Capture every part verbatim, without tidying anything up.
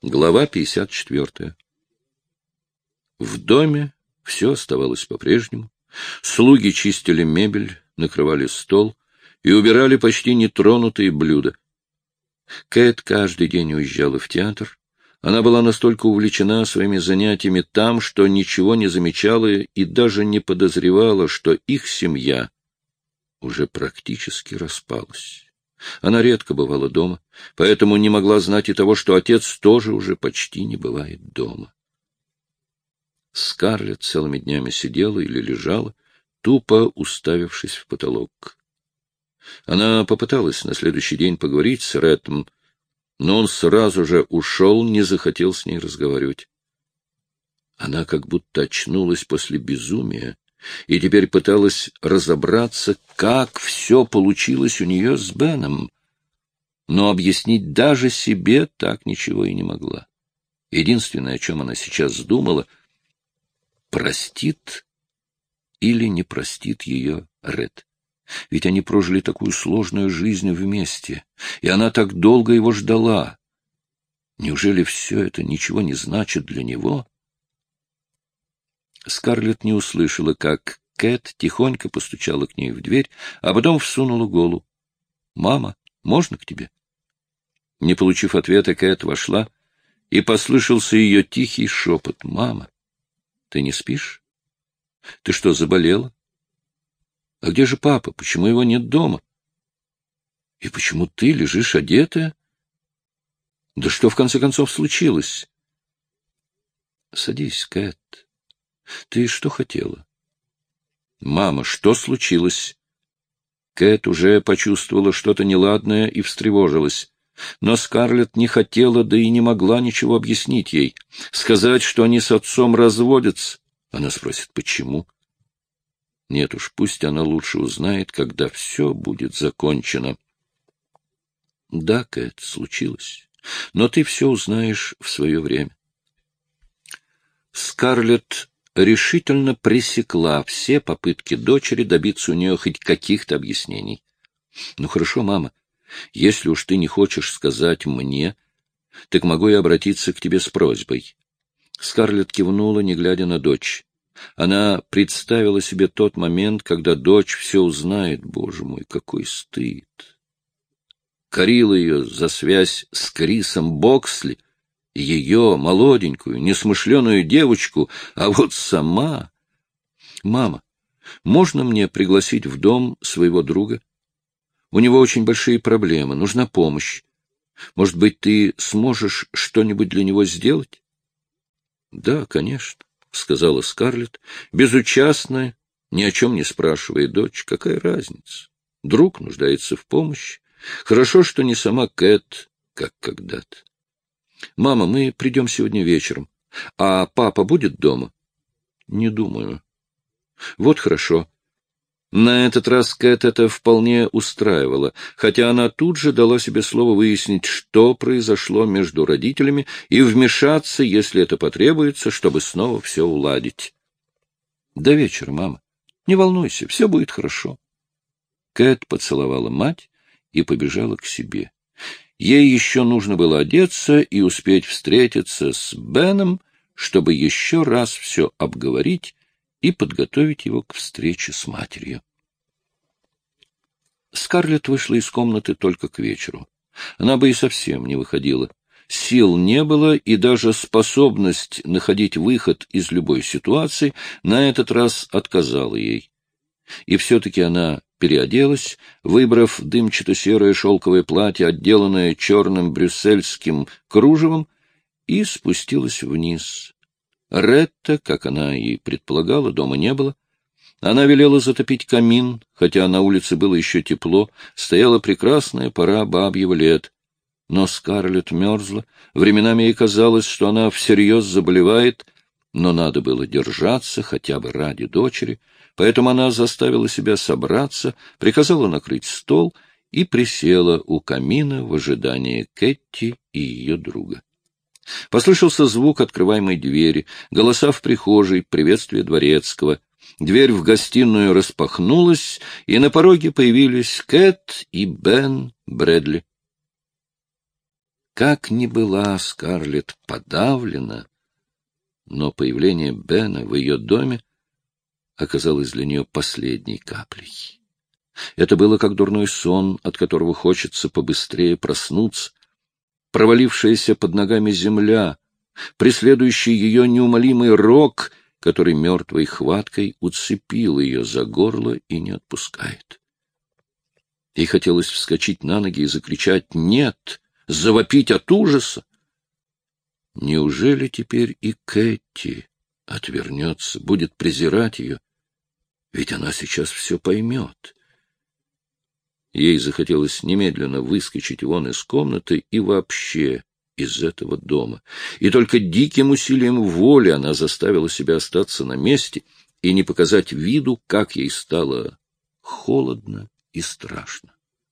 Глава пятьдесят четвёртая. В доме все оставалось по-прежнему. Слуги чистили мебель, накрывали стол и убирали почти нетронутые блюда. Кэт каждый день уезжала в театр. Она была настолько увлечена своими занятиями там, что ничего не замечала и даже не подозревала, что их семья уже практически распалась. Она редко бывала дома, поэтому не могла знать и того, что отец тоже уже почти не бывает дома. Скарлетт целыми днями сидела или лежала, тупо уставившись в потолок. Она попыталась на следующий день поговорить с Реттом, но он сразу же ушел, не захотел с ней разговаривать. Она как будто очнулась после безумия и теперь пыталась разобраться, как все получилось у нее с Беном. Но объяснить даже себе так ничего и не могла. Единственное, о чем она сейчас думала, простит или не простит ее Ретт. Ведь они прожили такую сложную жизнь вместе, и она так долго его ждала. Неужели все это ничего не значит для него? Скарлетт не услышала, как Кэт тихонько постучала к ней в дверь, а потом всунула голову. — Мама, можно к тебе? Не получив ответа, Кэт вошла, и послышался ее тихий шепот. — Мама, ты не спишь? Ты что, заболела? А где же папа? Почему его нет дома? И почему ты лежишь одетая? Да что, в конце концов, случилось? Садись, Кэт. Ты что хотела? Мама, что случилось? Кэт уже почувствовала что-то неладное и встревожилась. Но Скарлетт не хотела, да и не могла ничего объяснить ей. Сказать, что они с отцом разводятся. Она спросит, почему? Нет уж, пусть она лучше узнает, когда все будет закончено. Да, Кэт, случилось. Но ты все узнаешь в свое время. Скарлетт решительно пресекла все попытки дочери добиться у нее хоть каких-то объяснений. Ну хорошо, мама, если уж ты не хочешь сказать мне, так могу я обратиться к тебе с просьбой. Скарлетт кивнула, не глядя на дочь. Она представила себе тот момент, когда дочь все узнает. Боже мой, какой стыд! Корила ее за связь с Крисом Боксли, ее, молоденькую, несмышленую девочку, а вот сама... Мама, можно мне пригласить в дом своего друга? У него очень большие проблемы, нужна помощь. Может быть, ты сможешь что-нибудь для него сделать? Да, конечно. — сказала Скарлетт, безучастно, ни о чем не спрашивая дочь. Какая разница? Друг нуждается в помощи. Хорошо, что не сама Кэт, как когда-то. Мама, мы придем сегодня вечером. А папа будет дома? Не думаю. Вот хорошо. На этот раз Кэт это вполне устраивало, хотя она тут же дала себе слово выяснить, что произошло между родителями, и вмешаться, если это потребуется, чтобы снова все уладить. — До вечера, мама. Не волнуйся, все будет хорошо. Кэт поцеловала мать и побежала к себе. Ей еще нужно было одеться и успеть встретиться с Беном, чтобы еще раз все обговорить и подготовить его к встрече с матерью. Скарлетт вышла из комнаты только к вечеру. Она бы и совсем не выходила. Сил не было, и даже способность находить выход из любой ситуации на этот раз отказала ей. И все-таки она переоделась, выбрав дымчато-серое шелковое платье, отделанное черным брюссельским кружевом, и спустилась вниз. Ретта, как она и предполагала, дома не было. Она велела затопить камин, хотя на улице было еще тепло, стояла прекрасная пора бабьего лет. Но Скарлетт мерзла, временами ей казалось, что она всерьез заболевает, но надо было держаться хотя бы ради дочери, поэтому она заставила себя собраться, приказала накрыть стол и присела у камина в ожидании Кэтти и ее друга. Послышался звук открываемой двери, голоса в прихожей, приветствие дворецкого. Дверь в гостиную распахнулась, и на пороге появились Кэт и Бен Брэдли. Как ни была Скарлетт подавлена, но появление Бена в ее доме оказалось для нее последней каплей. Это было как дурной сон, от которого хочется побыстрее проснуться, провалившаяся под ногами земля, преследующий ее неумолимый рок, который мертвой хваткой уцепил ее за горло и не отпускает. Ей хотелось вскочить на ноги и закричать «нет», завопить от ужаса. Неужели теперь и Кэти отвернется, будет презирать ее? Ведь она сейчас все поймет. Ей захотелось немедленно выскочить вон из комнаты и вообще из этого дома. И только диким усилием воли она заставила себя остаться на месте и не показать виду, как ей стало холодно и страшно.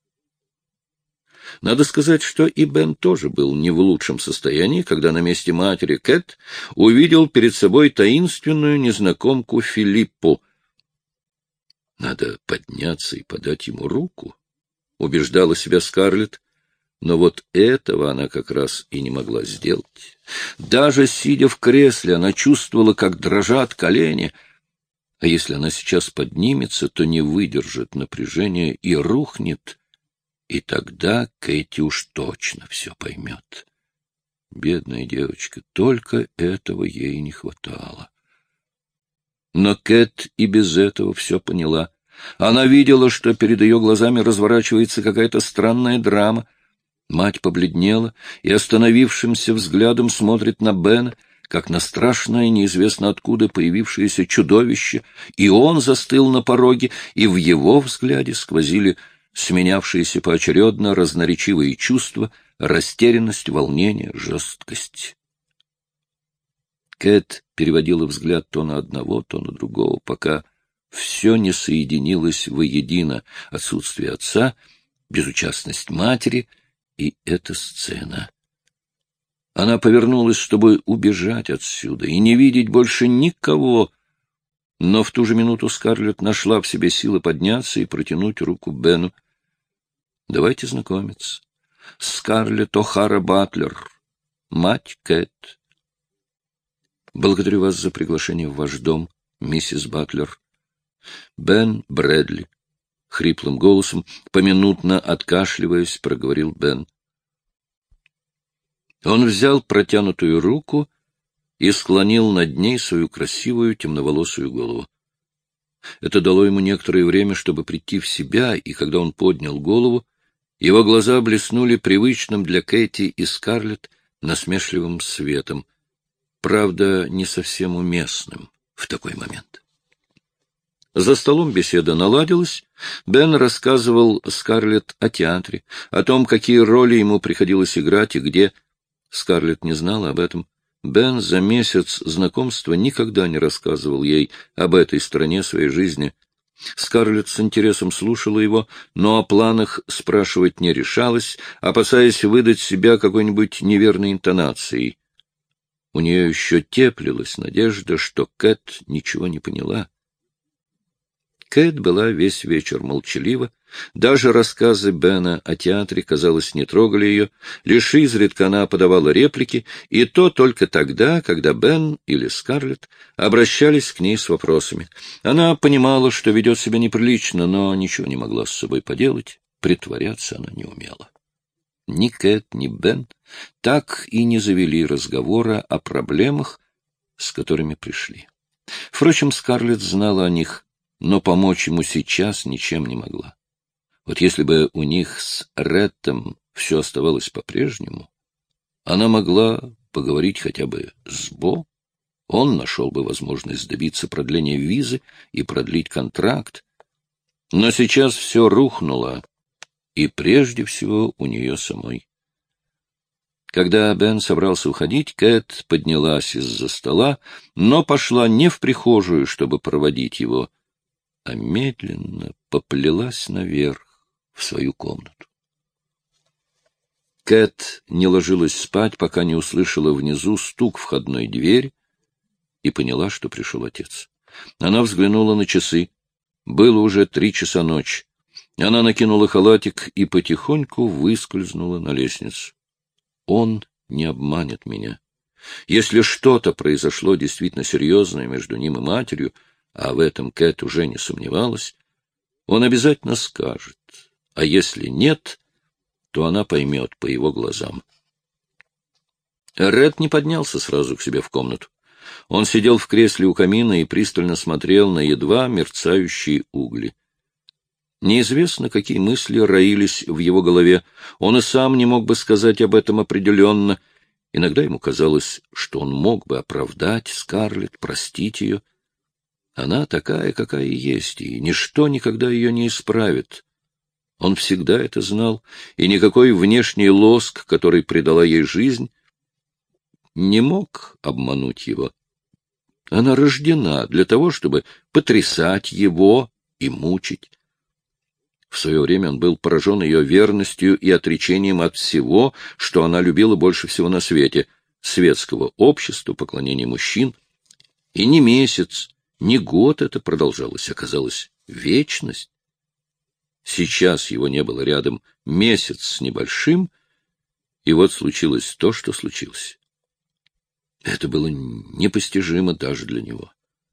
Надо сказать, что и Бен тоже был не в лучшем состоянии, когда на месте матери Кэт увидел перед собой таинственную незнакомку Филиппу. Надо подняться и подать ему руку, убеждала себя Скарлетт, но вот этого она как раз и не могла сделать. Даже сидя в кресле, она чувствовала, как дрожат колени, а если она сейчас поднимется, то не выдержит напряжения и рухнет. И тогда Кэти уж точно все поймет. Бедная девочка, только этого ей не хватало. Но Кэт и без этого все поняла. Она видела, что перед ее глазами разворачивается какая-то странная драма. Мать побледнела и остановившимся взглядом смотрит на Бена, как на страшное, неизвестно откуда появившееся чудовище, и он застыл на пороге, и в его взгляде сквозили сменявшиеся поочередно разноречивые чувства, растерянность, волнение, жесткость. Кэт переводила взгляд то на одного, то на другого, пока все не соединилось воедино: отсутствие отца, безучастность матери и эта сцена. Она повернулась, чтобы убежать отсюда и не видеть больше никого, но в ту же минуту Скарлетт нашла в себе силы подняться и протянуть руку Бену. Давайте знакомиться. Скарлетт О'Хара Батлер, мать Кэт. Благодарю вас за приглашение в ваш дом, миссис Батлер. Бен Брэдли, хриплым голосом, поминутно откашливаясь, проговорил Бен. Он взял протянутую руку и склонил над ней свою красивую темноволосую голову. Это дало ему некоторое время, чтобы прийти в себя, и когда он поднял голову, его глаза блеснули привычным для Кэти и Скарлетт насмешливым светом, правда, не совсем уместным в такой момент. За столом беседа наладилась. Бен рассказывал Скарлетт о театре, о том, какие роли ему приходилось играть и где. Скарлетт не знала об этом. Бен за месяц знакомства никогда не рассказывал ей об этой стороне своей жизни. Скарлетт с интересом слушала его, но о планах спрашивать не решалась, опасаясь выдать себя какой-нибудь неверной интонацией. У нее еще теплилась надежда, что Кэт ничего не поняла. Кэт была весь вечер молчалива. Даже рассказы Бена о театре, казалось, не трогали ее. Лишь изредка она подавала реплики, и то только тогда, когда Бен или Скарлетт обращались к ней с вопросами. Она понимала, что ведет себя неприлично, но ничего не могла с собой поделать. Притворяться она не умела. Ни Кэт, ни Бен так и не завели разговора о проблемах, с которыми пришли. Впрочем, Скарлетт знала о них, но помочь ему сейчас ничем не могла. Вот если бы у них с Реттом все оставалось по-прежнему, она могла поговорить хотя бы с Бо, он нашел бы возможность добиться продления визы и продлить контракт. Но сейчас все рухнуло, и прежде всего у нее самой. Когда Бен собрался уходить, Кэт поднялась из-за стола, но пошла не в прихожую, чтобы проводить его, а медленно поплелась наверх, в свою комнату. Кэт не ложилась спать, пока не услышала внизу стук входной двери и поняла, что пришел отец. Она взглянула на часы. Было уже три часа ночи. Она накинула халатик и потихоньку выскользнула на лестницу. он не обманет меня. Если что-то произошло действительно серьезное между ним и матерью, а в этом Кэт уже не сомневалась, он обязательно скажет, а если нет, то она поймет по его глазам. Ред не поднялся сразу к себе в комнату. Он сидел в кресле у камина и пристально смотрел на едва мерцающие угли. Неизвестно, какие мысли роились в его голове. Он и сам не мог бы сказать об этом определенно. Иногда ему казалось, что он мог бы оправдать Скарлетт, простить ее. Она такая, какая есть, и ничто никогда ее не исправит. Он всегда это знал, и никакой внешний лоск, который придала ей жизнь, не мог обмануть его. Она рождена для того, чтобы потрясать его и мучить. В свое время он был поражен ее верностью и отречением от всего, что она любила больше всего на свете — светского общества, поклонения мужчин. И не месяц, не год это продолжалось, оказалось вечность. Сейчас его не было рядом месяц с небольшим, и вот случилось то, что случилось. Это было непостижимо даже для него.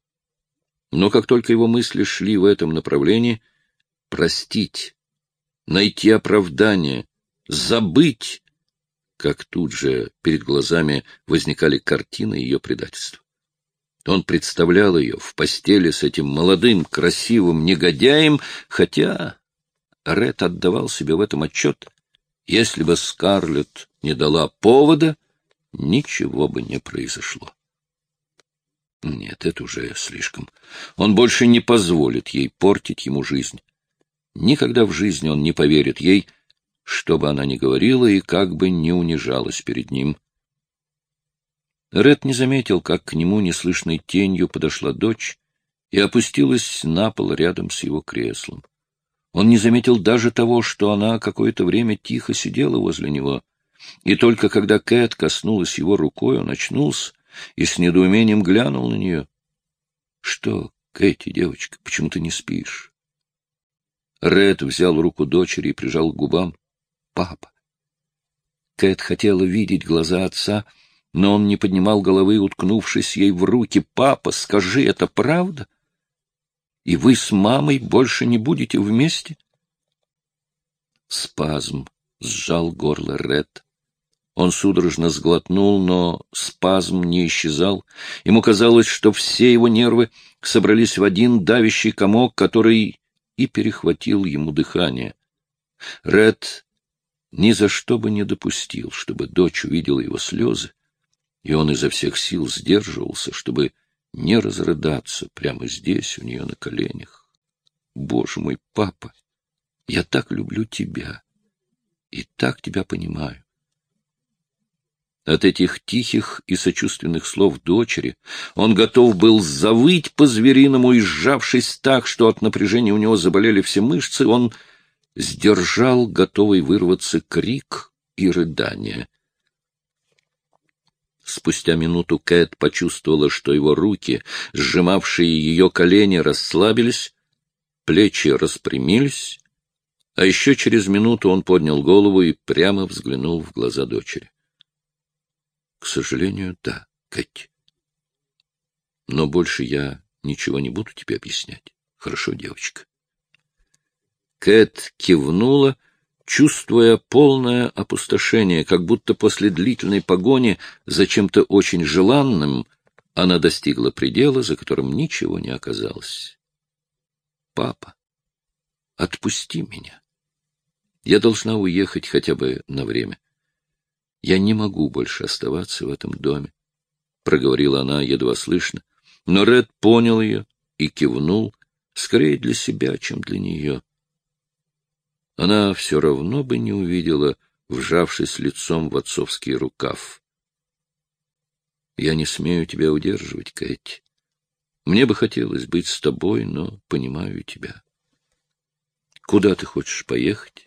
Но как только его мысли шли в этом направлении, простить, найти оправдание, забыть, как тут же перед глазами возникали картины ее предательства. Он представлял ее в постели с этим молодым, красивым негодяем, хотя Ред отдавал себе в этом отчет. Если бы Скарлетт не дала повода, ничего бы не произошло. Нет, это уже слишком. Он больше не позволит ей портить ему жизнь. Никогда в жизни он не поверит ей, что бы она ни говорила и как бы ни унижалась перед ним. Ред не заметил, как к нему неслышной тенью подошла дочь и опустилась на пол рядом с его креслом. Он не заметил даже того, что она какое-то время тихо сидела возле него, и только когда Кэт коснулась его рукой, он очнулся и с недоумением глянул на нее. — Что, Кэти, девочка, почему ты не спишь? Ред взял руку дочери и прижал к губам. — Папа. Кэт хотела видеть глаза отца, но он не поднимал головы, уткнувшись ей в руки. — Папа, скажи, это правда? И вы с мамой больше не будете вместе? Спазм сжал горло Ред. Он судорожно сглотнул, но спазм не исчезал. Ему казалось, что все его нервы собрались в один давящий комок, который и перехватил ему дыхание. Ред ни за что бы не допустил, чтобы дочь увидела его слезы, и он изо всех сил сдерживался, чтобы не разрыдаться прямо здесь, у нее на коленях. Боже мой, папа, я так люблю тебя и так тебя понимаю. От этих тихих и сочувственных слов дочери он готов был завыть по-звериному, и, сжавшись так, что от напряжения у него заболели все мышцы, он сдержал готовый вырваться крик и рыдание. Спустя минуту Кэт почувствовала, что его руки, сжимавшие ее колени, расслабились, плечи распрямились, а еще через минуту он поднял голову и прямо взглянул в глаза дочери. — К сожалению, да, Кэти. Но больше я ничего не буду тебе объяснять. Хорошо, девочка? Кэт кивнула, чувствуя полное опустошение, как будто после длительной погони за чем-то очень желанным она достигла предела, за которым ничего не оказалось. — Папа, отпусти меня. Я должна уехать хотя бы на время. Я не могу больше оставаться в этом доме, — проговорила она едва слышно, но Ред понял ее и кивнул, скорее для себя, чем для нее. Она все равно бы не увидела, вжавшись лицом в отцовский рукав. — Я не смею тебя удерживать, Кэти. Мне бы хотелось быть с тобой, но понимаю тебя. Куда ты хочешь поехать?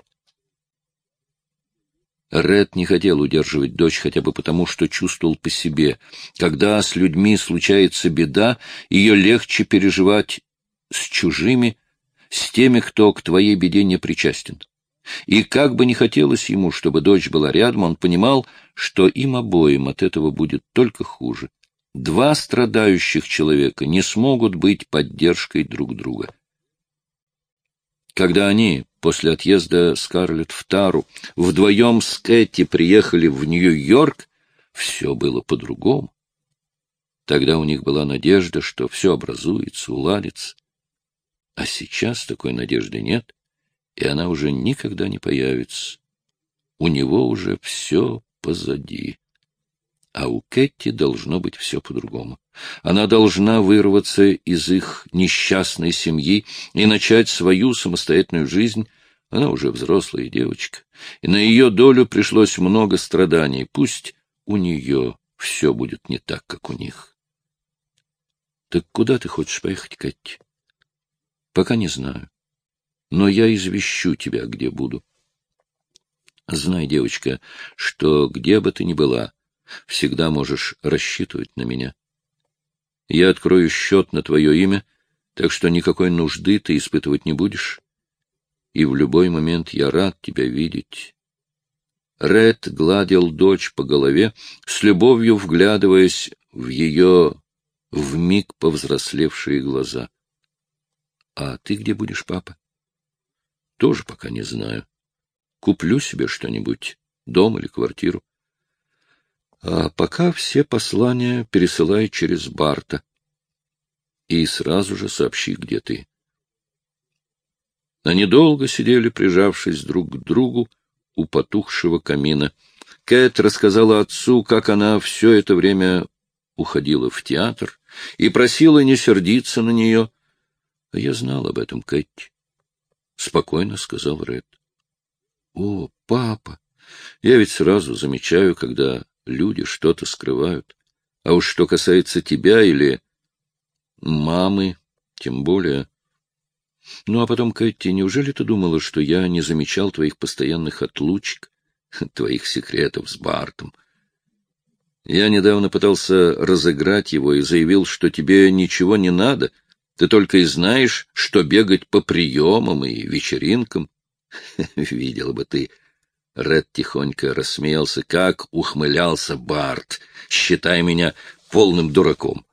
Ред не хотел удерживать дочь хотя бы потому, что чувствовал по себе. Когда с людьми случается беда, ее легче переживать с чужими, с теми, кто к твоей беде не причастен. И как бы не хотелось ему, чтобы дочь была рядом, он понимал, что им обоим от этого будет только хуже. Два страдающих человека не смогут быть поддержкой друг друга. Когда они после отъезда Скарлетт в Тару вдвоем с Кэти приехали в Нью-Йорк, все было по-другому. Тогда у них была надежда, что все образуется, уладится. А сейчас такой надежды нет, и она уже никогда не появится. У него уже все позади. А у Кэти должно быть все по-другому. Она должна вырваться из их несчастной семьи и начать свою самостоятельную жизнь. Она уже взрослая девочка, и на ее долю пришлось много страданий. Пусть у нее все будет не так, как у них. — Так куда ты хочешь поехать, Кэти? — Пока не знаю. Но я извещу тебя, где буду. Знай, девочка, что где бы ты ни была, всегда можешь рассчитывать на меня. Я открою счет на твое имя, так что никакой нужды ты испытывать не будешь. И в любой момент я рад тебя видеть. Ред гладил дочь по голове, с любовью вглядываясь в ее вмиг повзрослевшие глаза. — А ты где будешь, папа? — Тоже пока не знаю. Куплю себе что-нибудь, дом или квартиру. А пока все послания пересылай через Барта. И сразу же сообщи, где ты. Они долго сидели, прижавшись друг к другу у потухшего камина. Кэт рассказала отцу, как она все это время уходила в театр и просила не сердиться на нее. — Я знал об этом, Кэти, — спокойно сказал Ред. — О, папа, я ведь сразу замечаю, когда люди что-то скрывают. А уж что касается тебя или мамы, тем более. Ну, а потом, Кэти, неужели ты думала, что я не замечал твоих постоянных отлучек, твоих секретов с Бартом? Я недавно пытался разыграть его и заявил, что тебе ничего не надо, ты только и знаешь, что бегать по приемам и вечеринкам. Видела бы ты. Ред тихонько рассмеялся, как ухмылялся Барт, считая меня полным дураком.